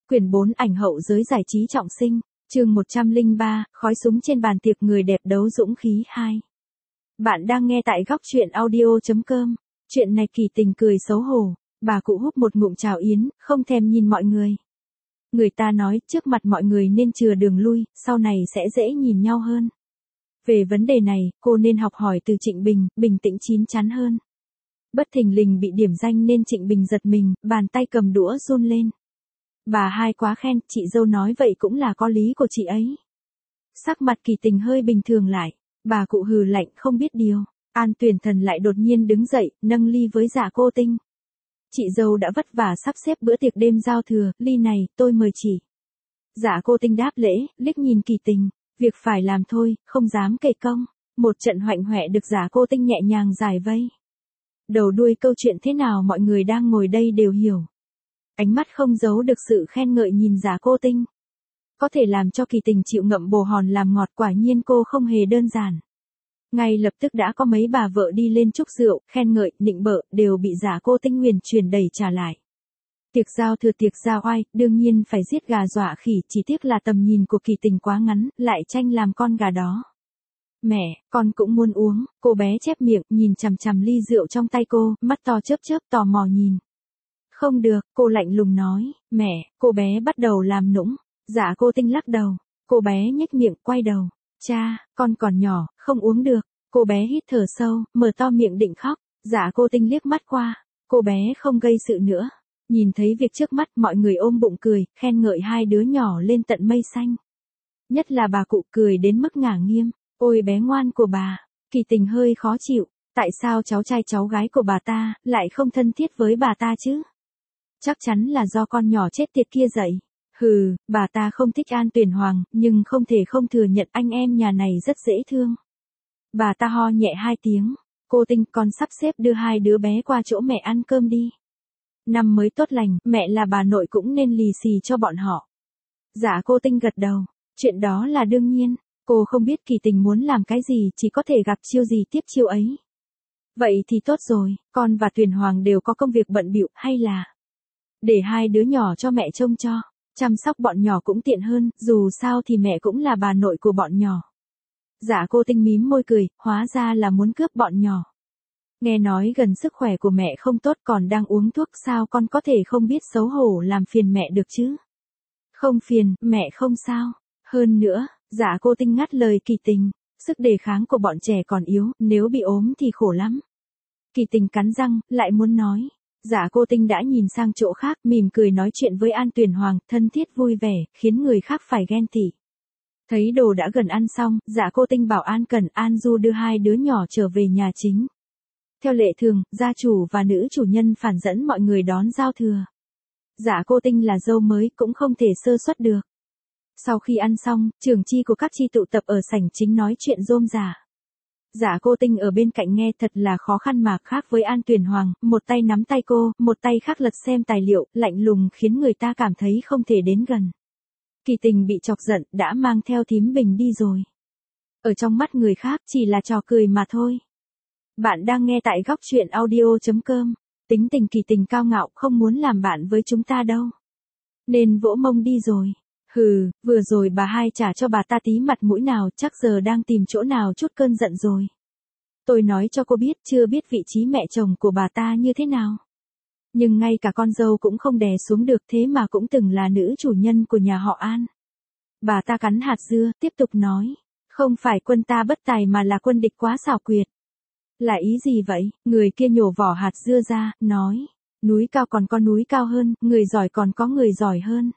Quyển 4 ảnh hậu giới giải trí trọng sinh, chương 103, khói súng trên bàn tiệc người đẹp đấu dũng khí 2. Bạn đang nghe tại góc truyện audio.com, chuyện này kỳ tình cười xấu hổ, bà cụ húp một ngụm trà yến, không thèm nhìn mọi người. Người ta nói trước mặt mọi người nên chừa đường lui, sau này sẽ dễ nhìn nhau hơn. Về vấn đề này, cô nên học hỏi từ Trịnh Bình, bình tĩnh chín chắn hơn. Bất thình lình bị điểm danh nên Trịnh Bình giật mình, bàn tay cầm đũa run lên. Bà hai quá khen, chị dâu nói vậy cũng là có lý của chị ấy. Sắc mặt Kỳ Tình hơi bình thường lại, bà cụ hừ lạnh không biết điều. An Tuyển Thần lại đột nhiên đứng dậy, nâng ly với Dạ Cô Tinh. Chị dâu đã vất vả sắp xếp bữa tiệc đêm giao thừa, ly này, tôi mời chị. Dạ Cô Tinh đáp lễ, liếc nhìn Kỳ Tình, việc phải làm thôi, không dám kể công. Một trận hoạnh hoẹ được Dạ Cô Tinh nhẹ nhàng giải vây. Đầu đuôi câu chuyện thế nào mọi người đang ngồi đây đều hiểu. Ánh mắt không giấu được sự khen ngợi nhìn Dạ Cô Tinh. Có thể làm cho Kỳ Tình chịu ngậm bồ hòn làm ngọt, quả nhiên cô không hề đơn giản. Ngay lập tức đã có mấy bà vợ đi lên chúc rượu, khen ngợi, nịnh bợ, đều bị Dạ Cô Tinh huyền truyền đẩy trả lại. Tiệc giao thừa tiệc giao oai, đương nhiên phải giết gà dọa khỉ, chỉ tiếc là tầm nhìn của Kỳ Tình quá ngắn, lại tranh làm con gà đó. Mẹ, con cũng muốn uống, cô bé chép miệng, nhìn chằm chằm ly rượu trong tay cô, mắt to chớp chớp tò mò nhìn. Không được, cô lạnh lùng nói, mẹ, cô bé bắt đầu làm nũng. Dạ Cô Tinh lắc đầu, cô bé nhếch miệng, quay đầu. Cha, con còn nhỏ, không uống được. Cô bé hít thở sâu, mở to miệng định khóc. Dạ Cô Tinh liếc mắt qua, cô bé không gây sự nữa. Nhìn thấy việc trước mắt, mọi người ôm bụng cười, khen ngợi hai đứa nhỏ lên tận mây xanh. Nhất là bà cụ cười đến mức ngả nghiêng. Ôi bé ngoan của bà. Kỳ Tình hơi khó chịu, tại sao cháu trai cháu gái của bà ta lại không thân thiết với bà ta chứ? Chắc chắn là do con nhỏ chết tiệt kia dạy. Hừ, bà ta không thích An Tuyển Hoàng, nhưng không thể không thừa nhận anh em nhà này rất dễ thương. Bà ta ho nhẹ hai tiếng. Cô Tinh, con sắp xếp đưa hai đứa bé qua chỗ mẹ ăn cơm đi. Năm mới tốt lành, mẹ là bà nội cũng nên lì xì cho bọn họ. Dạ Cô Tinh gật đầu, chuyện đó là đương nhiên. Cô không biết Kỳ Tình muốn làm cái gì, chỉ có thể gặp chiêu gì tiếp chiêu ấy. Vậy thì tốt rồi, con và Tuyển Hoàng đều có công việc bận bịu, hay là để hai đứa nhỏ cho mẹ trông cho. Chăm sóc bọn nhỏ cũng tiện hơn, dù sao thì mẹ cũng là bà nội của bọn nhỏ. Dạ Cô Tinh mím môi cười, hóa ra là muốn cướp bọn nhỏ. Nghe nói gần sức khỏe của mẹ không tốt còn đang uống thuốc, sao con có thể không biết xấu hổ làm phiền mẹ được chứ? Không phiền, mẹ không sao. Hơn nữa, Dạ Cô Tinh ngắt lời Kỳ Tình, sức đề kháng của bọn trẻ còn yếu, nếu bị ốm thì khổ lắm. Kỳ Tình cắn răng, lại muốn nói. Dạ Cô Tinh đã nhìn sang chỗ khác, mỉm cười nói chuyện với An Tuyển Hoàng, thân thiết vui vẻ, khiến người khác phải ghen tị. Thấy đồ đã gần ăn xong, Dạ Cô Tinh bảo An Cẩn, An Du đưa hai đứa nhỏ trở về nhà chính. Theo lệ thường, gia chủ và nữ chủ nhân phản dẫn mọi người đón giao thừa. Dạ Cô Tinh là dâu mới, cũng không thể sơ suất được. Sau khi ăn xong, trưởng chi của các chi tụ tập ở sảnh chính nói chuyện rôm rả. Dạ Cô Tinh ở bên cạnh nghe thật là khó khăn mà khác với An Tuyển Hoàng, một tay nắm tay cô, một tay khác lật xem tài liệu, lạnh lùng khiến người ta cảm thấy không thể đến gần. Kỳ Tình bị chọc giận, đã mang theo thím Bình đi rồi. Ở trong mắt người khác chỉ là trò cười mà thôi. Bạn đang nghe tại góc truyện audio.com, tính tình Kỳ Tình cao ngạo không muốn làm bạn với chúng ta đâu. Nên vỗ mông đi rồi. Hừ, vừa rồi bà hai trả cho bà ta tí mặt mũi nào, chắc giờ đang tìm chỗ nào chút cơn giận rồi. Tôi nói cho cô biết, chưa biết vị trí mẹ chồng của bà ta như thế nào. Nhưng ngay cả con dâu cũng không đè xuống được, thế mà cũng từng là nữ chủ nhân của nhà họ An. Bà ta cắn hạt dưa, tiếp tục nói. Không phải quân ta bất tài mà là quân địch quá xảo quyệt. Là ý gì vậy? Người kia nhổ vỏ hạt dưa ra, nói. Núi cao còn có núi cao hơn, người giỏi còn có người giỏi hơn.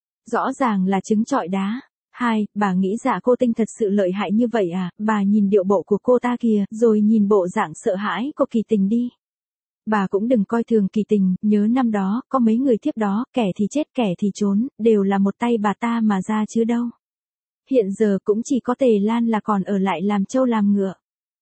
Rõ ràng là trứng trọi đá. Hai, bà nghĩ Dạ Cô Tinh thật sự lợi hại như vậy à? Bà nhìn điệu bộ của cô ta kìa, rồi nhìn bộ dạng sợ hãi của Kỳ Tình đi. Bà cũng đừng coi thường Kỳ Tình, nhớ năm đó, có mấy người thiếp đó, kẻ thì chết kẻ thì trốn, đều là một tay bà ta mà ra chứ đâu. Hiện giờ cũng chỉ có Tề Lan là còn ở lại làm trâu làm ngựa.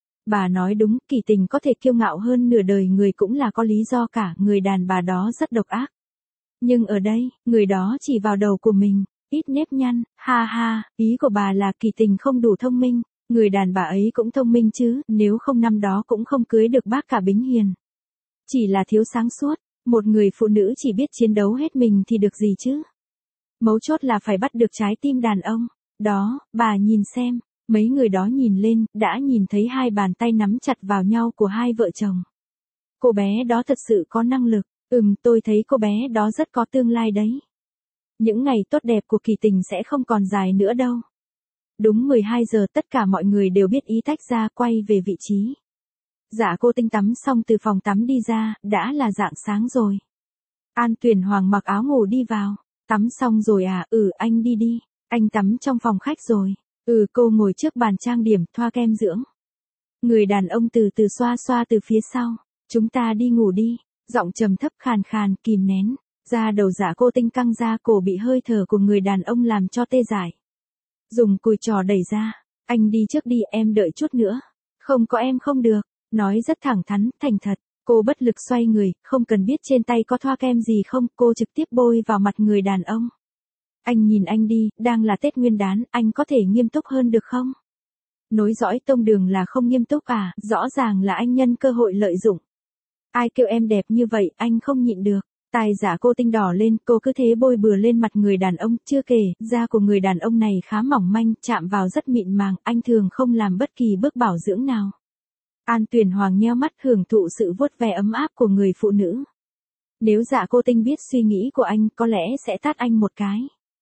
Bà nói đúng, Kỳ Tình có thể kiêu ngạo hơn nửa đời người cũng là có lý do cả, người đàn bà đó rất độc ác. Nhưng ở đây, người đó chỉ vào đầu của mình, ít nếp nhăn, ha ha, ý của bà là Kỳ Tình không đủ thông minh, người đàn bà ấy cũng thông minh chứ, nếu không năm đó cũng không cưới được bác cả Bính Hiền. Chỉ là thiếu sáng suốt, một người phụ nữ chỉ biết chiến đấu hết mình thì được gì chứ. Mấu chốt là phải bắt được trái tim đàn ông. Đó, bà nhìn xem, mấy người đó nhìn lên, đã nhìn thấy hai bàn tay nắm chặt vào nhau của hai vợ chồng. Cô bé đó thật sự có năng lực, tôi thấy cô bé đó rất có tương lai đấy. Những ngày tốt đẹp của Kỳ Tình sẽ không còn dài nữa đâu. Đúng 12 giờ tất cả mọi người đều biết ý tách ra quay về vị trí. Dạ cô Tinh tắm xong từ phòng tắm đi ra, đã là rạng sáng rồi. An Tuyền Hoàng mặc áo ngủ đi vào. Tắm xong rồi à? Anh đi đi. Anh tắm trong phòng khách rồi. Cô ngồi trước bàn trang điểm, thoa kem dưỡng. Người đàn ông từ từ xoa xoa từ phía sau. Chúng ta đi ngủ đi. Giọng trầm thấp khàn khàn, kìm nén. Da đầu dạ cô Tinh căng ra, cổ bị hơi thở của người đàn ông làm cho tê dại. Dùng cùi trò đẩy ra. Anh đi trước đi, em đợi chút nữa. Không có em không được. Nói rất thẳng thắn, thành thật. Cô bất lực xoay người, không cần biết trên tay có thoa kem gì không, cô trực tiếp bôi vào mặt người đàn ông. Anh nhìn anh đi, đang là Tết Nguyên đán, anh có thể nghiêm túc hơn được không? Nối dõi tông đường là không nghiêm túc à, rõ ràng là anh nhân cơ hội lợi dụng. Ai kêu em đẹp như vậy, anh không nhịn được. Tai dạ cô Tinh đỏ lên, cô cứ thế bôi bừa lên mặt người đàn ông, chưa kể, da của người đàn ông này khá mỏng manh, chạm vào rất mịn màng, anh thường không làm bất kỳ bước bảo dưỡng nào. An Tuyền Hoàng nheo mắt hưởng thụ sự vuốt ve ấm áp của người phụ nữ. Nếu dạ cô Tinh biết suy nghĩ của anh, có lẽ sẽ tát anh một cái.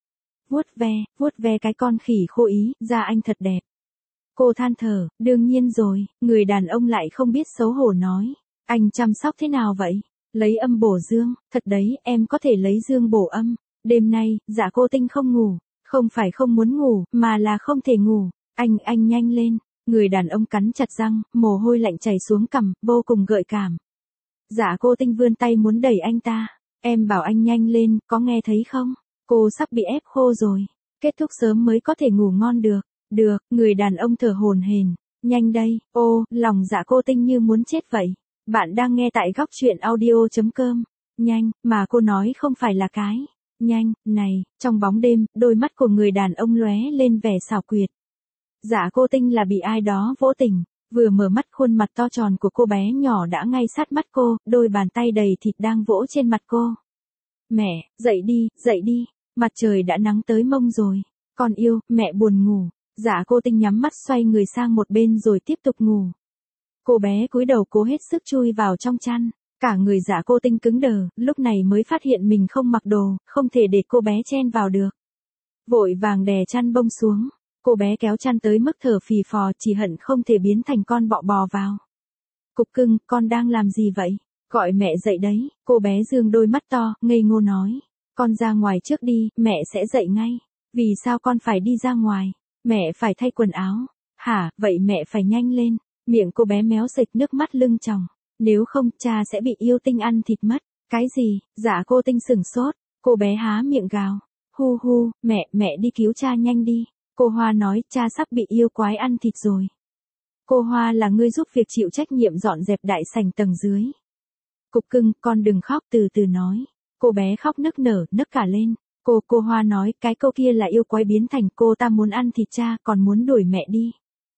Vuốt ve cái con khỉ khô ý, da anh thật đẹp. Cô than thở, đương nhiên rồi, người đàn ông lại không biết xấu hổ nói. Anh chăm sóc thế nào vậy? Lấy âm bổ dương, thật đấy, em có thể lấy dương bổ âm. Đêm nay, dạ cô Tinh không ngủ, không phải không muốn ngủ, mà là không thể ngủ. Anh nhanh lên. Người đàn ông cắn chặt răng, mồ hôi lạnh chảy xuống cằm, vô cùng gợi cảm. Dạ cô Tinh vươn tay muốn đẩy anh ta. Em bảo anh nhanh lên, có nghe thấy không? Cô sắp bị ép khô rồi. Kết thúc sớm mới có thể ngủ ngon được. Được, người đàn ông thở hổn hển. Nhanh đây, lòng dạ cô Tinh như muốn chết vậy. Bạn đang nghe tại góc truyện audio.com. Nhanh, mà cô nói không phải là cái. Nhanh, này, trong bóng đêm, đôi mắt của người đàn ông lóe lên vẻ xảo quyệt. Dạ cô Tinh là bị ai đó vỗ tỉnh, vừa mở mắt khuôn mặt to tròn của cô bé nhỏ đã ngay sát mắt cô, đôi bàn tay đầy thịt đang vỗ trên mặt cô. Mẹ, dậy đi, mặt trời đã nắng tới mông rồi, con yêu, mẹ buồn ngủ. Dạ cô Tinh nhắm mắt xoay người sang một bên rồi tiếp tục ngủ. Cô bé cúi đầu cố hết sức chui vào trong chăn, cả người dạ cô Tinh cứng đờ, lúc này mới phát hiện mình không mặc đồ, không thể để cô bé chen vào được. Vội vàng đè chăn bông xuống. Cô bé kéo chăn tới mức thở phì phò, chỉ hận không thể biến thành con bọ bò vào. Cục cưng, con đang làm gì vậy? Gọi mẹ dậy đấy. Cô bé dương đôi mắt to, ngây ngô nói. Con ra ngoài trước đi, mẹ sẽ dậy ngay. Vì sao con phải đi ra ngoài? Mẹ phải thay quần áo. Hả, vậy mẹ phải nhanh lên. Miệng cô bé méo sịch, nước mắt lưng tròng. Nếu không, cha sẽ bị yêu Tinh ăn thịt mất. Cái gì? Dạ cô Tinh sửng sốt. Cô bé há miệng gào. Hu, mẹ đi cứu cha nhanh đi. Cô Hoa nói, cha sắp bị yêu quái ăn thịt rồi. Cô Hoa là người giúp việc chịu trách nhiệm dọn dẹp đại sảnh tầng dưới. Cục cưng, con đừng khóc, từ từ nói. Cô bé khóc nức nở, nức cả lên. Cô Hoa nói, cái câu kia là yêu quái biến thành, cô ta muốn ăn thịt cha, còn muốn đuổi mẹ đi.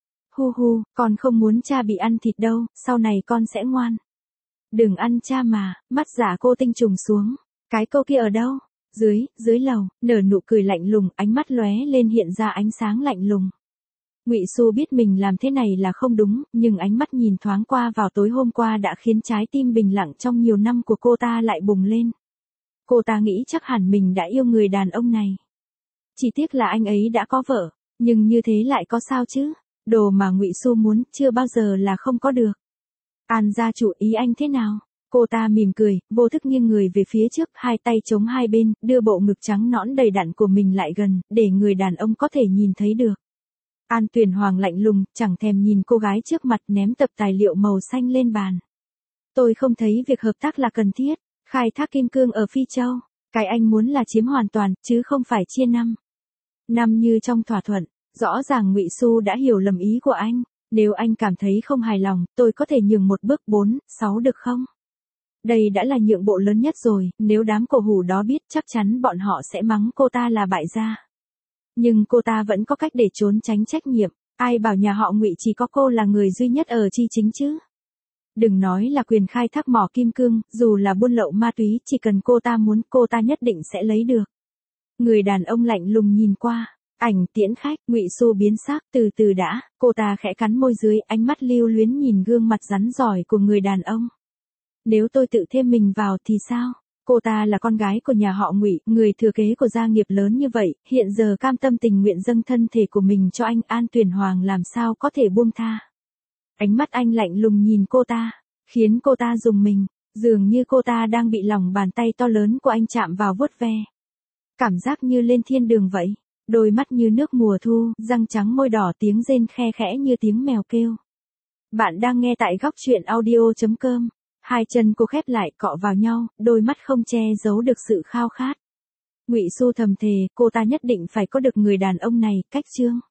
Hu, con không muốn cha bị ăn thịt đâu, sau này con sẽ ngoan. Đừng ăn cha mà, mắt giả cô Tinh trùng xuống. Cái câu kia ở đâu? Dưới lầu, nở nụ cười lạnh lùng, ánh mắt lóe lên hiện ra ánh sáng lạnh lùng. Ngụy Xu biết mình làm thế này là không đúng, nhưng ánh mắt nhìn thoáng qua vào tối hôm qua đã khiến trái tim bình lặng trong nhiều năm của cô ta lại bùng lên. Cô ta nghĩ chắc hẳn mình đã yêu người đàn ông này. Chỉ tiếc là anh ấy đã có vợ, nhưng như thế lại có sao chứ? Đồ mà Ngụy Xu muốn chưa bao giờ là không có được. An gia chủ, ý anh thế nào? Cô ta mỉm cười, vô thức nghiêng người về phía trước, hai tay chống hai bên, đưa bộ ngực trắng nõn đầy đặn của mình lại gần, để người đàn ông có thể nhìn thấy được. An Tuyền Hoàng lạnh lùng, chẳng thèm nhìn cô gái trước mặt, ném tập tài liệu màu xanh lên bàn. Tôi không thấy việc hợp tác là cần thiết, khai thác kim cương ở Phi Châu. Cái anh muốn là chiếm hoàn toàn, chứ không phải chia năm. Năm như trong thỏa thuận, rõ ràng Ngụy Xu đã hiểu lầm ý của anh. Nếu anh cảm thấy không hài lòng, tôi có thể nhường một bước 4, 6 được không? Đây đã là nhượng bộ lớn nhất rồi, nếu đám cổ hủ đó biết chắc chắn bọn họ sẽ mắng cô ta là bại gia. Nhưng cô ta vẫn có cách để trốn tránh trách nhiệm, ai bảo nhà họ Ngụy chỉ có cô là người duy nhất ở Chi Chính chứ. Đừng nói là quyền khai thác mỏ kim cương, dù là buôn lậu ma túy, chỉ cần cô ta muốn cô ta nhất định sẽ lấy được. Người đàn ông lạnh lùng nhìn qua. Ảnh tiễn khách, Ngụy Xu biến sắc, từ từ đã, cô ta khẽ cắn môi dưới, ánh mắt lưu luyến nhìn gương mặt rắn rỏi của người đàn ông. Nếu tôi tự thêm mình vào thì sao? Cô ta là con gái của nhà họ Ngụy, người thừa kế của gia nghiệp lớn như vậy, hiện giờ cam tâm tình nguyện dâng thân thể của mình cho anh, An Tuyền Hoàng làm sao có thể buông tha. Ánh mắt anh lạnh lùng nhìn cô ta, khiến cô ta rùng mình, dường như cô ta đang bị lòng bàn tay to lớn của anh chạm vào vuốt ve. Cảm giác như lên thiên đường vậy, đôi mắt như nước mùa thu, răng trắng môi đỏ, tiếng rên khe khẽ như tiếng mèo kêu. Bạn đang nghe tại góc truyện audio.com. Hai chân cô khép lại cọ vào nhau, đôi mắt không che giấu được sự khao khát. Ngụy Xu thầm thề, cô ta nhất định phải có được người đàn ông này, cách chương.